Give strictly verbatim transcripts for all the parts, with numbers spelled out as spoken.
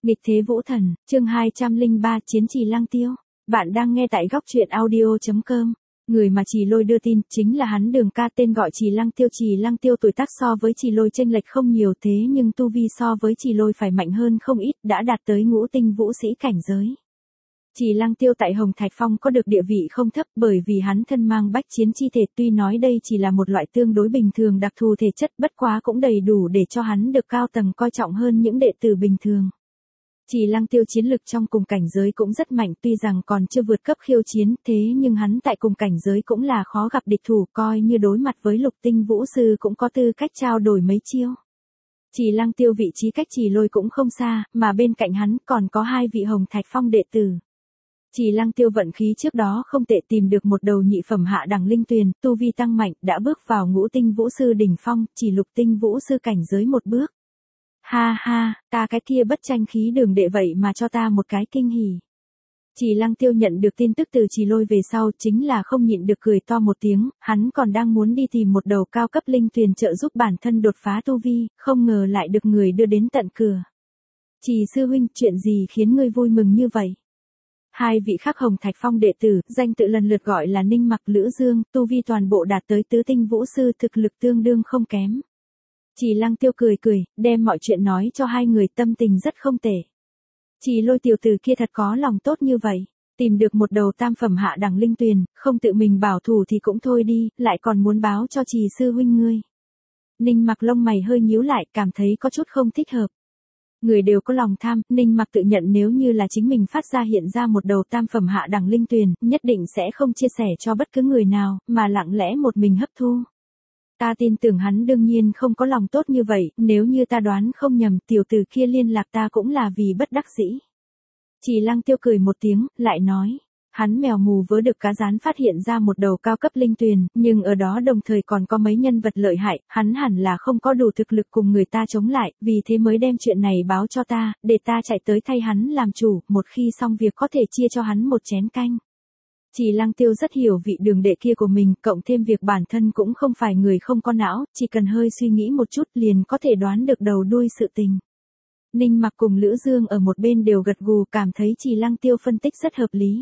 Nghịch thế vũ thần, chương hai trăm lẻ ba Chiến trì Lăng Tiêu. Bạn đang nghe tại góc truyện audio chấm com. Người mà Trì Lôi đưa tin chính là hắn Đường ca, tên gọi Trì Lăng Tiêu. Trì Lăng Tiêu tuổi tác so với Trì Lôi chênh lệch không nhiều, thế nhưng tu vi so với Trì Lôi phải mạnh hơn không ít, đã đạt tới ngũ tinh vũ sĩ cảnh giới. Trì Lăng Tiêu tại Hồng Thạch Phong có được địa vị không thấp, bởi vì hắn thân mang bách chiến chi thể, tuy nói đây chỉ là một loại tương đối bình thường đặc thù thể chất, bất quá cũng đầy đủ để cho hắn được cao tầng coi trọng hơn những đệ tử bình thường. Trì Lăng Tiêu chiến lực trong cùng cảnh giới cũng rất mạnh, tuy rằng còn chưa vượt cấp khiêu chiến, thế nhưng hắn tại cùng cảnh giới cũng là khó gặp địch thủ, coi như đối mặt với lục tinh vũ sư cũng có tư cách trao đổi mấy chiêu. Trì Lăng Tiêu vị trí cách Trì Lôi cũng không xa, mà bên cạnh hắn còn có hai vị Hồng Thạch Phong đệ tử. Trì Lăng Tiêu vận khí trước đó không tệ, tìm được một đầu nhị phẩm hạ đẳng linh tuyền, tu vi tăng mạnh, đã bước vào ngũ tinh vũ sư đỉnh phong, chỉ lục tinh vũ sư cảnh giới một bước. Ha ha, ta cái kia bất tranh khí Đường đệ vậy mà cho ta một cái kinh hỉ. Trì Lăng Tiêu nhận được tin tức từ Trì Lôi về sau, chính là không nhịn được cười to một tiếng, hắn còn đang muốn đi tìm một đầu cao cấp linh tuyền trợ giúp bản thân đột phá tu vi, không ngờ lại được người đưa đến tận cửa. Trì sư huynh, chuyện gì khiến ngươi vui mừng như vậy? Hai vị khác Hồng Thạch Phong đệ tử, danh tự lần lượt gọi là Ninh Mặc, Lữ Dương, tu vi toàn bộ đạt tới tứ tinh vũ sư, thực lực tương đương không kém. Trì Lăng Tiêu cười cười, đem mọi chuyện nói cho hai người, tâm tình rất không tệ. Trì Lôi tiểu tử kia thật có lòng tốt như vậy, tìm được một đầu tam phẩm hạ đẳng linh tuyền, không tự mình bảo thủ thì cũng thôi đi, lại còn muốn báo cho Trì sư huynh ngươi. Ninh Mặc lông mày hơi nhíu lại, cảm thấy có chút không thích hợp. Người đều có lòng tham, Ninh Mặc tự nhận nếu như là chính mình phát ra hiện ra một đầu tam phẩm hạ đẳng linh tuyền, nhất định sẽ không chia sẻ cho bất cứ người nào, mà lặng lẽ một mình hấp thu. Ta tin tưởng hắn đương nhiên không có lòng tốt như vậy, nếu như ta đoán không nhầm, tiểu tử kia liên lạc ta cũng là vì bất đắc dĩ. Trì Lăng Tiêu cười một tiếng, lại nói, hắn mèo mù vớ được cá rán phát hiện ra một đầu cao cấp linh tuyền, nhưng ở đó đồng thời còn có mấy nhân vật lợi hại, hắn hẳn là không có đủ thực lực cùng người ta chống lại, vì thế mới đem chuyện này báo cho ta, để ta chạy tới thay hắn làm chủ, một khi xong việc có thể chia cho hắn một chén canh. Trì Lăng Tiêu rất hiểu vị Đường đệ kia của mình, cộng thêm việc bản thân cũng không phải người không có não, chỉ cần hơi suy nghĩ một chút liền có thể đoán được đầu đuôi sự tình. Ninh Mặc cùng Lữ Dương ở một bên đều gật gù, cảm thấy Trì Lăng Tiêu phân tích rất hợp lý.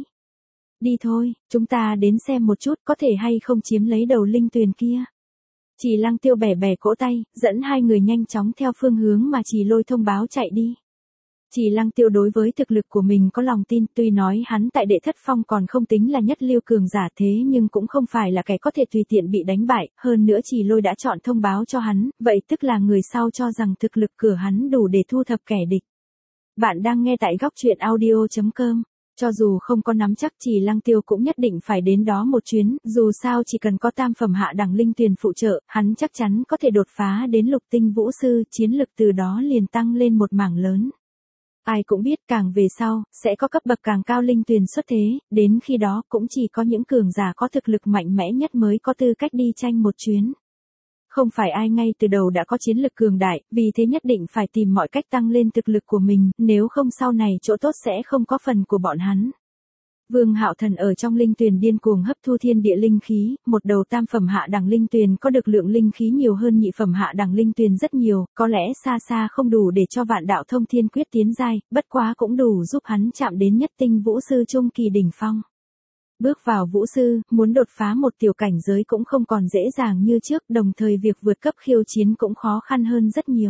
Đi thôi, chúng ta đến xem một chút có thể hay không chiếm lấy đầu linh tuyền kia. Trì Lăng Tiêu bẻ bẻ cỗ tay, dẫn hai người nhanh chóng theo phương hướng mà Trì Lôi thông báo chạy đi. Trì Lăng Tiêu đối với thực lực của mình có lòng tin, tuy nói hắn tại Đệ Thất Phong còn không tính là nhất lưu cường giả, thế nhưng cũng không phải là kẻ có thể tùy tiện bị đánh bại, hơn nữa Trì Lôi đã chọn thông báo cho hắn, vậy tức là người sau cho rằng thực lực của hắn đủ để thu thập kẻ địch. Bạn đang nghe tại góc truyện audio chấm com. Cho dù không có nắm chắc, Trì Lăng Tiêu cũng nhất định phải đến đó một chuyến, dù sao chỉ cần có tam phẩm hạ đẳng linh tuyền phụ trợ, hắn chắc chắn có thể đột phá đến lục tinh vũ sư, chiến lực từ đó liền tăng lên một mảng lớn. Ai cũng biết càng về sau, sẽ có cấp bậc càng cao linh tuyền xuất thế, đến khi đó cũng chỉ có những cường giả có thực lực mạnh mẽ nhất mới có tư cách đi tranh một chuyến. Không phải ai ngay từ đầu đã có chiến lực cường đại, vì thế nhất định phải tìm mọi cách tăng lên thực lực của mình, nếu không sau này chỗ tốt sẽ không có phần của bọn hắn. Vương Hạo Thần ở trong linh tuyền điên cuồng hấp thu thiên địa linh khí, một đầu tam phẩm hạ đẳng linh tuyền có được lượng linh khí nhiều hơn nhị phẩm hạ đẳng linh tuyền rất nhiều, có lẽ xa xa không đủ để cho Vạn Đạo Thông Thiên Quyết tiến giai, bất quá cũng đủ giúp hắn chạm đến nhất tinh vũ sư trung kỳ đỉnh phong. Bước vào vũ sư, muốn đột phá một tiểu cảnh giới cũng không còn dễ dàng như trước, đồng thời việc vượt cấp khiêu chiến cũng khó khăn hơn rất nhiều.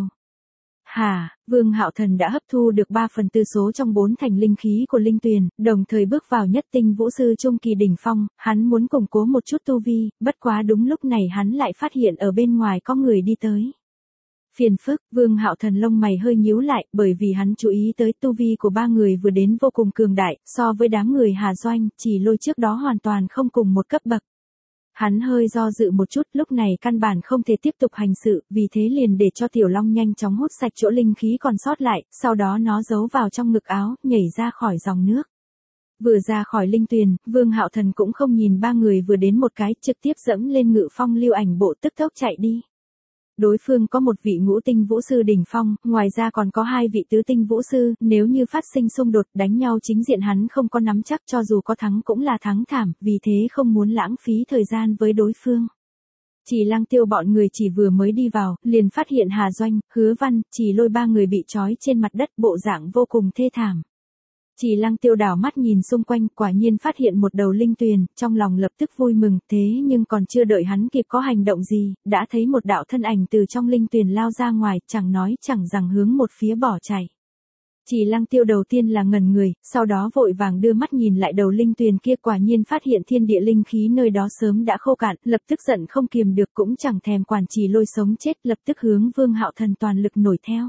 Hà, Vương Hạo Thần đã hấp thu được ba phần tư số trong bốn thành linh khí của linh tuyền, đồng thời bước vào nhất tinh vũ sư trung kỳ đỉnh phong, hắn muốn củng cố một chút tu vi, bất quá đúng lúc này hắn lại phát hiện ở bên ngoài có người đi tới. Phiền phức, Vương Hạo Thần lông mày hơi nhíu lại, bởi vì hắn chú ý tới tu vi của ba người vừa đến vô cùng cường đại, so với đám người Hà Doanh, Trì Lôi trước đó hoàn toàn không cùng một cấp bậc. Hắn hơi do dự một chút, lúc này căn bản không thể tiếp tục hành sự, vì thế liền để cho Tiểu Long nhanh chóng hút sạch chỗ linh khí còn sót lại, sau đó nó giấu vào trong ngực áo, nhảy ra khỏi dòng nước. Vừa ra khỏi linh tuyền, Vương Hạo Thần cũng không nhìn ba người vừa đến một cái, trực tiếp dẫm lên Ngự Phong Lưu Ảnh bộ tức tốc chạy đi. Đối phương có một vị ngũ tinh vũ sư đỉnh phong, ngoài ra còn có hai vị tứ tinh vũ sư, nếu như phát sinh xung đột đánh nhau chính diện hắn không có nắm chắc, cho dù có thắng cũng là thắng thảm, vì thế không muốn lãng phí thời gian với đối phương. Chỉ Lăng Tiêu bọn người chỉ vừa mới đi vào, liền phát hiện Hà Doanh, Hứa Văn, Chỉ Lôi ba người bị trói trên mặt đất, bộ dạng vô cùng thê thảm. Chỉ Lăng Tiêu đảo mắt nhìn xung quanh, quả nhiên phát hiện một đầu linh tuyền, trong lòng lập tức vui mừng, thế nhưng còn chưa đợi hắn kịp có hành động gì, đã thấy một đạo thân ảnh từ trong linh tuyền lao ra ngoài, chẳng nói chẳng rằng hướng một phía bỏ chạy. Chỉ Lăng Tiêu đầu tiên là ngẩn người, sau đó vội vàng đưa mắt nhìn lại đầu linh tuyền kia, quả nhiên phát hiện thiên địa linh khí nơi đó sớm đã khô cạn, lập tức giận không kiềm được, cũng chẳng thèm quản Chỉ Lôi sống chết, lập tức hướng Vương Hạo Thần toàn lực nổi theo.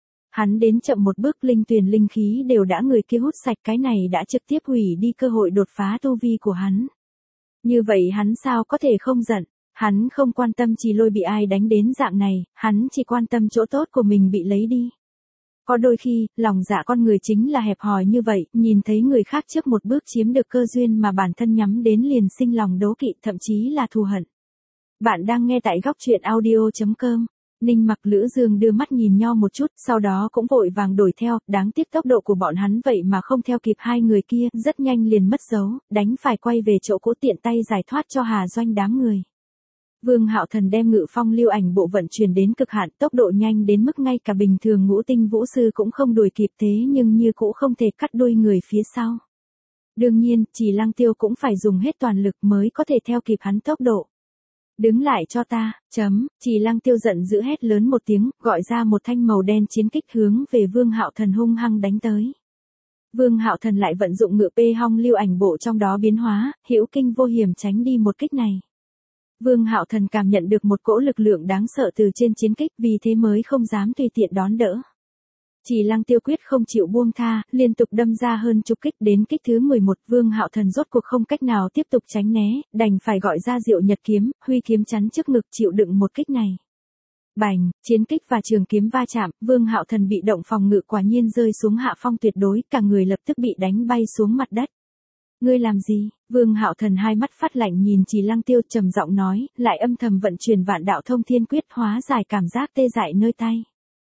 Hắn đến chậm một bước, linh tuyền linh khí đều đã người kia hút sạch, cái này đã trực tiếp hủy đi cơ hội đột phá tu vi của hắn. Như vậy hắn sao có thể không giận, hắn không quan tâm Chỉ Lôi bị ai đánh đến dạng này, hắn chỉ quan tâm chỗ tốt của mình bị lấy đi. Có đôi khi, lòng dạ con người chính là hẹp hòi như vậy, nhìn thấy người khác trước một bước chiếm được cơ duyên mà bản thân nhắm đến liền sinh lòng đố kỵ, thậm chí là thù hận. Bạn đang nghe tại góc truyện audio chấm com. Ninh Mặc Lữ Dương đưa mắt nhìn nhau một chút, sau đó cũng vội vàng đuổi theo, đáng tiếc tốc độ của bọn hắn vậy mà không theo kịp hai người kia, rất nhanh liền mất dấu, đánh phải quay về chỗ cũ, tiện tay giải thoát cho Hà Doanh đám người. Vương Hạo Thần đem Ngự Phong Lưu Ảnh bộ vận chuyển đến cực hạn, tốc độ nhanh đến mức ngay cả bình thường Ngũ Tinh Vũ Sư cũng không đuổi kịp, thế nhưng như cũ không thể cắt đuôi người phía sau. Đương nhiên, Chỉ Lăng Tiêu cũng phải dùng hết toàn lực mới có thể theo kịp hắn tốc độ. Đứng lại cho ta, chấm, Chỉ Lăng Tiêu giận dữ hét lớn một tiếng, gọi ra một thanh màu đen chiến kích hướng về Vương Hạo Thần hung hăng đánh tới. Vương Hạo Thần lại vận dụng Ngự Pê Hong Lưu Ảnh bộ trong đó biến hóa, hữu kinh vô hiểm tránh đi một kích này. Vương Hạo Thần cảm nhận được một cỗ lực lượng đáng sợ từ trên chiến kích, vì thế mới không dám tùy tiện đón đỡ. Chỉ Lăng Tiêu quyết không chịu buông tha, liên tục đâm ra hơn chục kích, đến kích thứ mười một, Vương Hạo Thần rốt cuộc không cách nào tiếp tục tránh né, đành phải gọi ra Diệu Nhật kiếm, huy kiếm chắn trước ngực chịu đựng một kích này. Bành, chiến kích và trường kiếm va chạm, Vương Hạo Thần bị động phòng ngự quả nhiên rơi xuống hạ phong tuyệt đối, cả người lập tức bị đánh bay xuống mặt đất. Ngươi làm gì? Vương Hạo Thần hai mắt phát lạnh nhìn Chỉ Lăng Tiêu, trầm giọng nói, lại âm thầm vận chuyển Vạn Đạo Thông Thiên Quyết, hóa giải cảm giác tê dại nơi tay.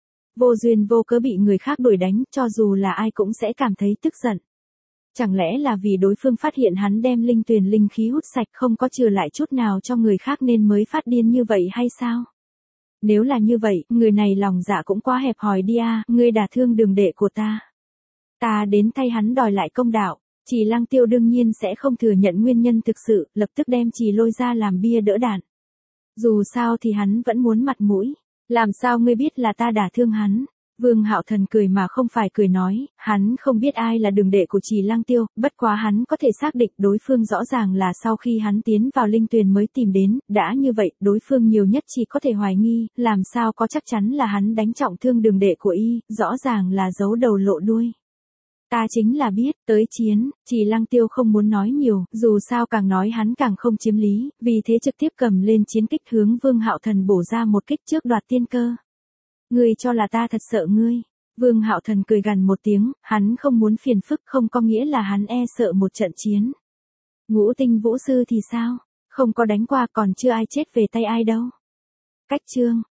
Vô duyên vô cớ bị người khác đuổi đánh, cho dù là ai cũng sẽ cảm thấy tức giận. Chẳng lẽ là vì đối phương phát hiện hắn đem linh tuyền linh khí hút sạch, không có trừ lại chút nào cho người khác nên mới phát điên như vậy hay sao? Nếu là như vậy, người này lòng dạ cũng quá hẹp hòi đi a, ngươi đả thương đường đệ của ta. Ta đến thay hắn đòi lại công đạo. Chỉ Lăng Tiêu đương nhiên sẽ không thừa nhận nguyên nhân thực sự, lập tức đem Chỉ Lôi ra làm bia đỡ đạn. Dù sao thì hắn vẫn muốn mặt mũi. Làm sao ngươi biết là ta đả thương hắn? Vương Hạo Thần cười mà không phải cười nói, hắn không biết ai là đường đệ của Chỉ Lăng Tiêu, bất quá hắn có thể xác định đối phương rõ ràng là sau khi hắn tiến vào linh tuyền mới tìm đến, đã như vậy, đối phương nhiều nhất chỉ có thể hoài nghi, làm sao có chắc chắn là hắn đánh trọng thương đường đệ của y, rõ ràng là giấu đầu lộ đuôi. Ta chính là biết, tới chiến, Chỉ Lăng Tiêu không muốn nói nhiều, dù sao càng nói hắn càng không chiếm lý, vì thế trực tiếp cầm lên chiến kích hướng Vương Hạo Thần bổ ra một kích trước đoạt tiên cơ. Ngươi cho là ta thật sợ ngươi. Vương Hạo Thần cười gằn một tiếng, hắn không muốn phiền phức, không có nghĩa là hắn e sợ một trận chiến. Ngũ Tinh Vũ Sư thì sao? Không có đánh qua, còn chưa ai chết về tay ai đâu. Cách chương.